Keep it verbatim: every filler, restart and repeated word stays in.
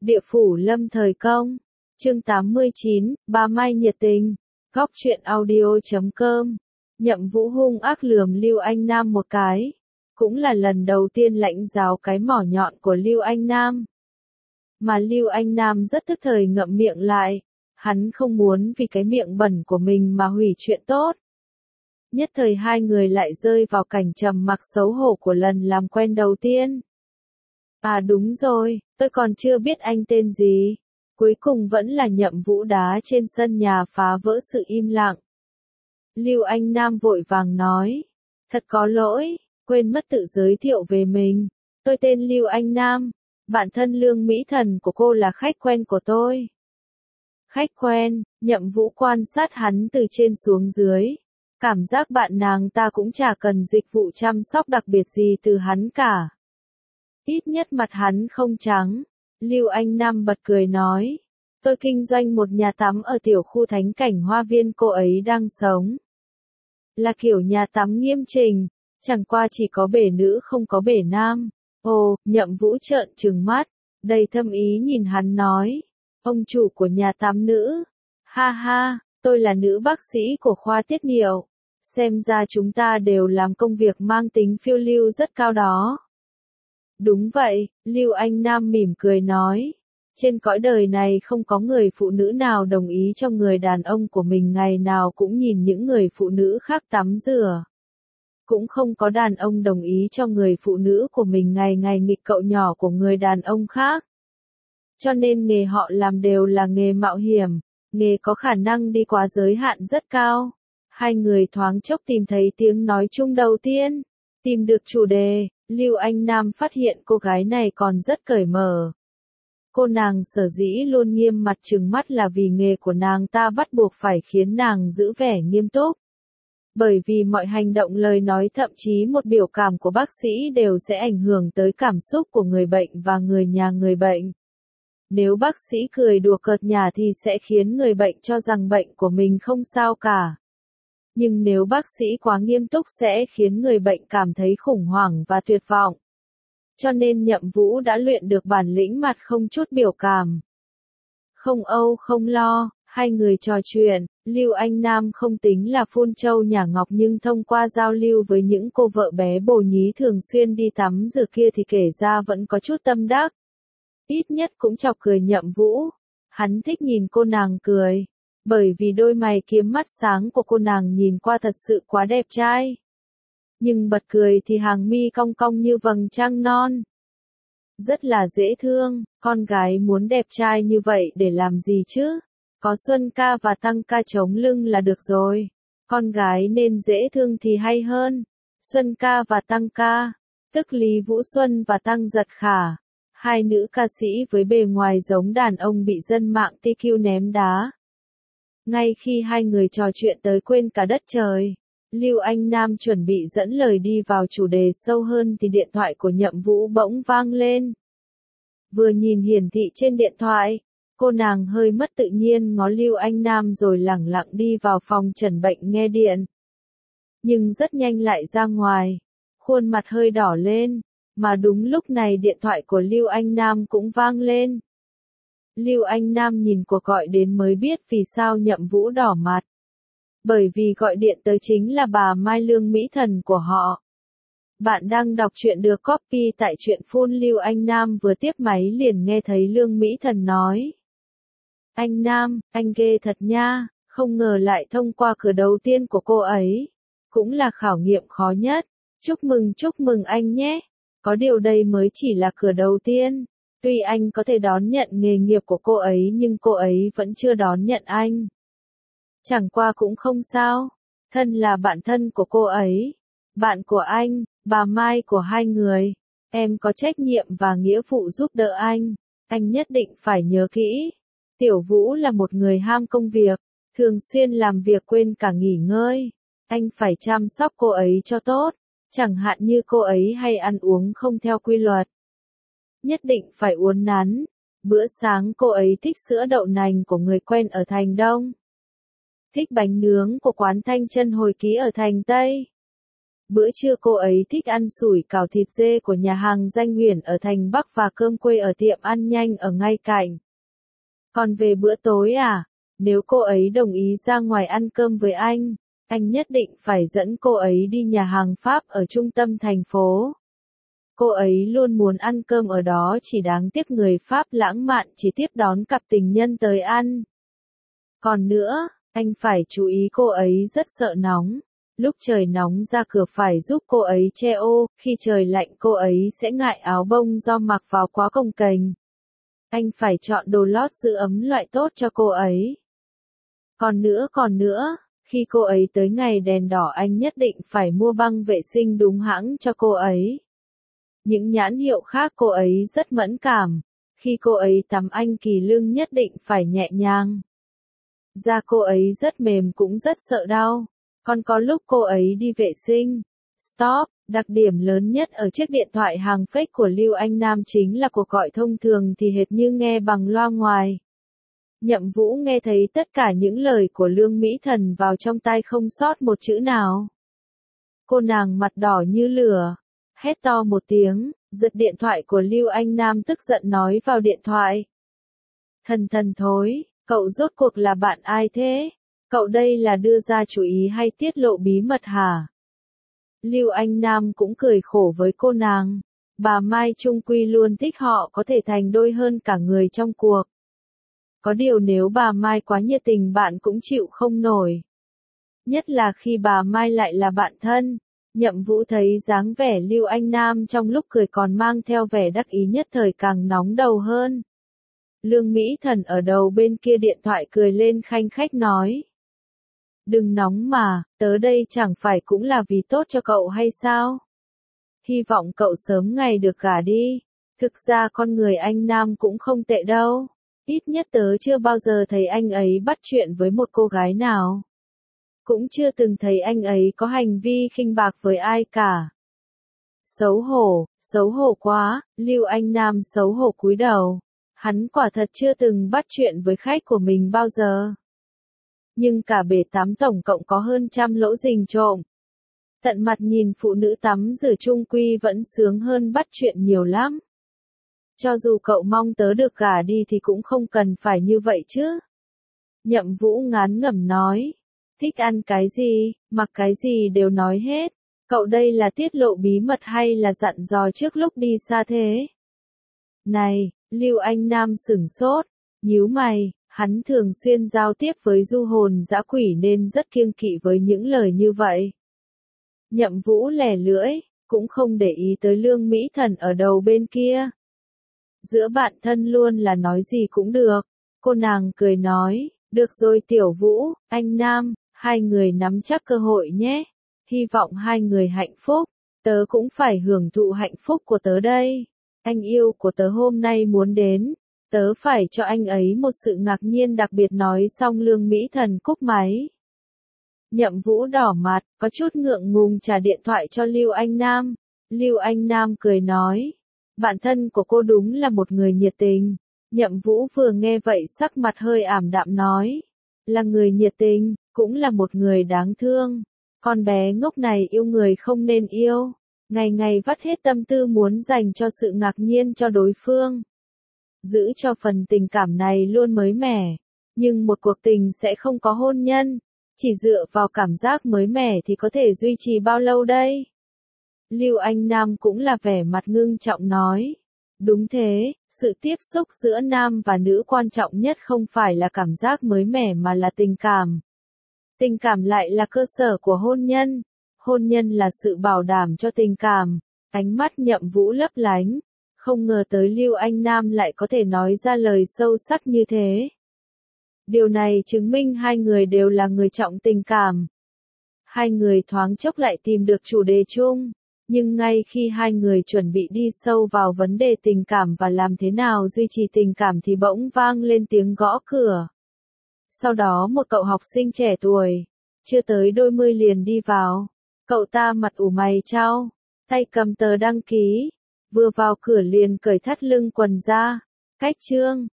Địa phủ lâm thời công. Chương tám mươi chín, Bà Mai nhiệt tình. Góc truyện audio chấm com. Nhậm Vũ hung ác lườm Lưu Anh Nam một cái. Cũng là lần đầu tiên lãnh giáo cái mỏ nhọn của Lưu Anh Nam. Mà Lưu Anh Nam rất tức thời ngậm miệng lại. Hắn không muốn vì cái miệng bẩn của mình mà hủy chuyện tốt. Nhất thời hai người lại rơi vào cảnh trầm mặc xấu hổ của lần làm quen đầu tiên. À đúng rồi, tôi còn chưa biết anh tên gì. Cuối cùng vẫn là Nhậm Vũ đá trên sân nhà phá vỡ sự im lặng. Lưu Anh Nam vội vàng nói. Thật có lỗi, quên mất tự giới thiệu về mình. Tôi tên Lưu Anh Nam, bạn thân Lương Mỹ Thần của cô là khách quen của tôi. Khách quen, Nhậm Vũ quan sát hắn từ trên xuống dưới. Cảm giác bạn nàng ta cũng chả cần dịch vụ chăm sóc đặc biệt gì từ hắn cả. Ít nhất mặt hắn không trắng. Lưu Anh Nam bật cười nói. Tôi kinh doanh một nhà tắm ở tiểu khu thánh cảnh hoa viên cô ấy đang sống. Là kiểu nhà tắm nghiêm chỉnh, chẳng qua chỉ có bể nữ không có bể nam. Ồ, Nhậm Vũ trợn trừng mắt, đầy thâm ý nhìn hắn nói. Ông chủ của nhà tắm nữ. Ha ha, tôi là nữ bác sĩ của khoa tiết niệu. Xem ra chúng ta đều làm công việc mang tính phiêu lưu rất cao đó. Đúng vậy, Lưu Anh Nam mỉm cười nói. Trên cõi đời này không có người phụ nữ nào đồng ý cho người đàn ông của mình ngày nào cũng nhìn những người phụ nữ khác tắm rửa. Cũng không có đàn ông đồng ý cho người phụ nữ của mình ngày ngày nghịch cậu nhỏ của người đàn ông khác. Cho nên nghề họ làm đều là nghề mạo hiểm, nghề có khả năng đi quá giới hạn rất cao. Hai người thoáng chốc tìm thấy tiếng nói chung đầu tiên, tìm được chủ đề. Lưu Anh Nam phát hiện cô gái này còn rất cởi mở. Cô nàng sở dĩ luôn nghiêm mặt trừng mắt là vì nghề của nàng ta bắt buộc phải khiến nàng giữ vẻ nghiêm túc. Bởi vì mọi hành động lời nói thậm chí một biểu cảm của bác sĩ đều sẽ ảnh hưởng tới cảm xúc của người bệnh và người nhà người bệnh. Nếu bác sĩ cười đùa cợt nhả thì sẽ khiến người bệnh cho rằng bệnh của mình không sao cả. Nhưng nếu bác sĩ quá nghiêm túc sẽ khiến người bệnh cảm thấy khủng hoảng và tuyệt vọng. Cho nên Nhậm Vũ đã luyện được bản lĩnh mặt không chút biểu cảm. Không âu không lo, hai người trò chuyện, Lưu Anh Nam không tính là phun trâu nhả ngọc nhưng thông qua giao lưu với những cô vợ bé bồ nhí thường xuyên đi tắm rửa kia thì kể ra vẫn có chút tâm đắc. Ít nhất cũng chọc cười Nhậm Vũ. Hắn thích nhìn cô nàng cười. Bởi vì đôi mày kiếm mắt sáng của cô nàng nhìn qua thật sự quá đẹp trai. Nhưng bật cười thì hàng mi cong cong như vầng trăng non. Rất là dễ thương, con gái muốn đẹp trai như vậy để làm gì chứ? Có Xuân ca và Tăng ca chống lưng là được rồi. Con gái nên dễ thương thì hay hơn. Xuân ca và Tăng ca, tức Lý Vũ Xuân và Tăng Giật Khả. Hai nữ ca sĩ với bề ngoài giống đàn ông bị dân mạng tê kiu ném đá. Ngay khi hai người trò chuyện tới quên cả đất trời, Lưu Anh Nam chuẩn bị dẫn lời đi vào chủ đề sâu hơn thì điện thoại của Nhậm Vũ bỗng vang lên. Vừa nhìn hiển thị trên điện thoại, cô nàng hơi mất tự nhiên ngó Lưu Anh Nam rồi lẳng lặng đi vào phòng trần bệnh nghe điện. Nhưng rất nhanh lại ra ngoài, khuôn mặt hơi đỏ lên, mà đúng lúc này điện thoại của Lưu Anh Nam cũng vang lên. Lưu Anh Nam nhìn cuộc gọi đến mới biết vì sao Nhậm Vũ đỏ mặt. Bởi vì gọi điện tới chính là bà Mai Lương Mỹ Thần của họ. Bạn đang đọc truyện được copy tại truyện phun. Lưu Anh Nam vừa tiếp máy liền nghe thấy Lương Mỹ Thần nói. Anh Nam, anh ghê thật nha, không ngờ lại thông qua cửa đầu tiên của cô ấy. Cũng là khảo nghiệm khó nhất. Chúc mừng chúc mừng anh nhé. Có điều đây mới chỉ là cửa đầu tiên. Tuy anh có thể đón nhận nghề nghiệp của cô ấy nhưng cô ấy vẫn chưa đón nhận anh. Chẳng qua cũng không sao. Thân là bạn thân của cô ấy. Bạn của anh, bà Mai của hai người. Em có trách nhiệm và nghĩa vụ giúp đỡ anh. Anh nhất định phải nhớ kỹ. Tiểu Vũ là một người ham công việc. Thường xuyên làm việc quên cả nghỉ ngơi. Anh phải chăm sóc cô ấy cho tốt. Chẳng hạn như cô ấy hay ăn uống không theo quy luật. Nhất định phải uốn nắn. Bữa sáng cô ấy thích sữa đậu nành của người quen ở Thành Đông. Thích bánh nướng của quán Thanh Chân Hồi Ký ở Thành Tây. Bữa trưa cô ấy thích ăn sủi cảo thịt dê của nhà hàng Danh Huyền ở thành Bắc và cơm quê ở tiệm ăn nhanh ở ngay cạnh. Còn về bữa tối à, nếu cô ấy đồng ý ra ngoài ăn cơm với anh, anh nhất định phải dẫn cô ấy đi nhà hàng Pháp ở trung tâm thành phố. Cô ấy luôn muốn ăn cơm ở đó, chỉ đáng tiếc người Pháp lãng mạn chỉ tiếp đón cặp tình nhân tới ăn. Còn nữa, anh phải chú ý cô ấy rất sợ nóng. Lúc trời nóng ra cửa phải giúp cô ấy che ô, khi trời lạnh cô ấy sẽ ngại áo bông do mặc vào quá cồng kềnh. Anh phải chọn đồ lót giữ ấm loại tốt cho cô ấy. Còn nữa còn nữa, khi cô ấy tới ngày đèn đỏ anh nhất định phải mua băng vệ sinh đúng hãng cho cô ấy. Những nhãn hiệu khác cô ấy rất mẫn cảm. Khi cô ấy tắm anh Kỳ Lương nhất định phải nhẹ nhàng. Da cô ấy rất mềm cũng rất sợ đau. Còn có lúc cô ấy đi vệ sinh. Stop, đặc điểm lớn nhất ở chiếc điện thoại hàng fake của Lưu Anh Nam chính là cuộc gọi thông thường thì hệt như nghe bằng loa ngoài. Nhậm Vũ nghe thấy tất cả những lời của Lương Mỹ Thần vào trong tai không sót một chữ nào. Cô nàng mặt đỏ như lửa, hét to một tiếng, giật điện thoại của Lưu Anh Nam tức giận nói vào điện thoại. Thần thần thối, cậu rốt cuộc là bạn ai thế? Cậu đây là đưa ra chủ ý hay tiết lộ bí mật hả? Lưu Anh Nam cũng cười khổ với cô nàng. Bà Mai Trung Quy luôn thích họ có thể thành đôi hơn cả người trong cuộc. Có điều nếu bà Mai quá nhiệt tình bạn cũng chịu không nổi. Nhất là khi bà Mai lại là bạn thân. Nhậm Vũ thấy dáng vẻ Lưu Anh Nam trong lúc cười còn mang theo vẻ đắc ý nhất thời càng nóng đầu hơn. Lương Mỹ Thần ở đầu bên kia điện thoại cười lên khanh khách nói. Đừng nóng mà, tớ đây chẳng phải cũng là vì tốt cho cậu hay sao? Hy vọng cậu sớm ngày được gả đi. Thực ra con người anh Nam cũng không tệ đâu. Ít nhất tớ chưa bao giờ thấy anh ấy bắt chuyện với một cô gái nào. Cũng chưa từng thấy anh ấy có hành vi khinh bạc với ai cả. Xấu hổ, xấu hổ quá, Lưu Anh Nam xấu hổ cúi đầu. Hắn quả thật chưa từng bắt chuyện với khách của mình bao giờ. Nhưng cả bể tắm tổng cộng có hơn trăm lỗ rình trộm. Tận mặt nhìn phụ nữ tắm rửa chung quy vẫn sướng hơn bắt chuyện nhiều lắm. Cho dù cậu mong tớ được gả đi thì cũng không cần phải như vậy chứ. Nhậm Vũ ngán ngẩm nói. Thích ăn cái gì, mặc cái gì đều nói hết. Cậu đây là tiết lộ bí mật hay là dặn dò trước lúc đi xa thế? Này, Lưu Anh Nam sửng sốt, nhíu mày, hắn thường xuyên giao tiếp với du hồn dã quỷ nên rất kiêng kỵ với những lời như vậy. Nhậm Vũ lẻ lưỡi, cũng không để ý tới Lương Mỹ Thần ở đầu bên kia. Giữa bạn thân luôn là nói gì cũng được. Cô nàng cười nói, được rồi Tiểu Vũ, anh Nam, hai người nắm chắc cơ hội nhé. Hy vọng hai người hạnh phúc, tớ cũng phải hưởng thụ hạnh phúc của tớ đây. Anh yêu của tớ hôm nay muốn đến, tớ phải cho anh ấy một sự ngạc nhiên đặc biệt nói xong Lương Mỹ Thần cúp máy. Nhậm Vũ đỏ mặt, có chút ngượng ngùng trả điện thoại cho Lưu Anh Nam. Lưu Anh Nam cười nói, bạn thân của cô đúng là một người nhiệt tình. Nhậm Vũ vừa nghe vậy sắc mặt hơi ảm đạm nói, là người nhiệt tình, cũng là một người đáng thương. Con bé ngốc này yêu người không nên yêu, ngày ngày vắt hết tâm tư muốn dành cho sự ngạc nhiên cho đối phương. Giữ cho phần tình cảm này luôn mới mẻ, nhưng một cuộc tình sẽ không có hôn nhân, chỉ dựa vào cảm giác mới mẻ thì có thể duy trì bao lâu đây? Lưu Anh Nam cũng là vẻ mặt ngưng trọng nói. Đúng thế, sự tiếp xúc giữa nam và nữ quan trọng nhất không phải là cảm giác mới mẻ mà là tình cảm. Tình cảm lại là cơ sở của hôn nhân. Hôn nhân là sự bảo đảm cho tình cảm. Ánh mắt Nhậm Vũ lấp lánh. Không ngờ tới Lưu Anh Nam lại có thể nói ra lời sâu sắc như thế. Điều này chứng minh hai người đều là người trọng tình cảm. Hai người thoáng chốc lại tìm được chủ đề chung. Nhưng ngay khi hai người chuẩn bị đi sâu vào vấn đề tình cảm và làm thế nào duy trì tình cảm thì bỗng vang lên tiếng gõ cửa. Sau đó một cậu học sinh trẻ tuổi, chưa tới đôi mươi liền đi vào. Cậu ta mặt ủ mày chau, tay cầm tờ đăng ký, vừa vào cửa liền cởi thắt lưng quần ra. Cách chương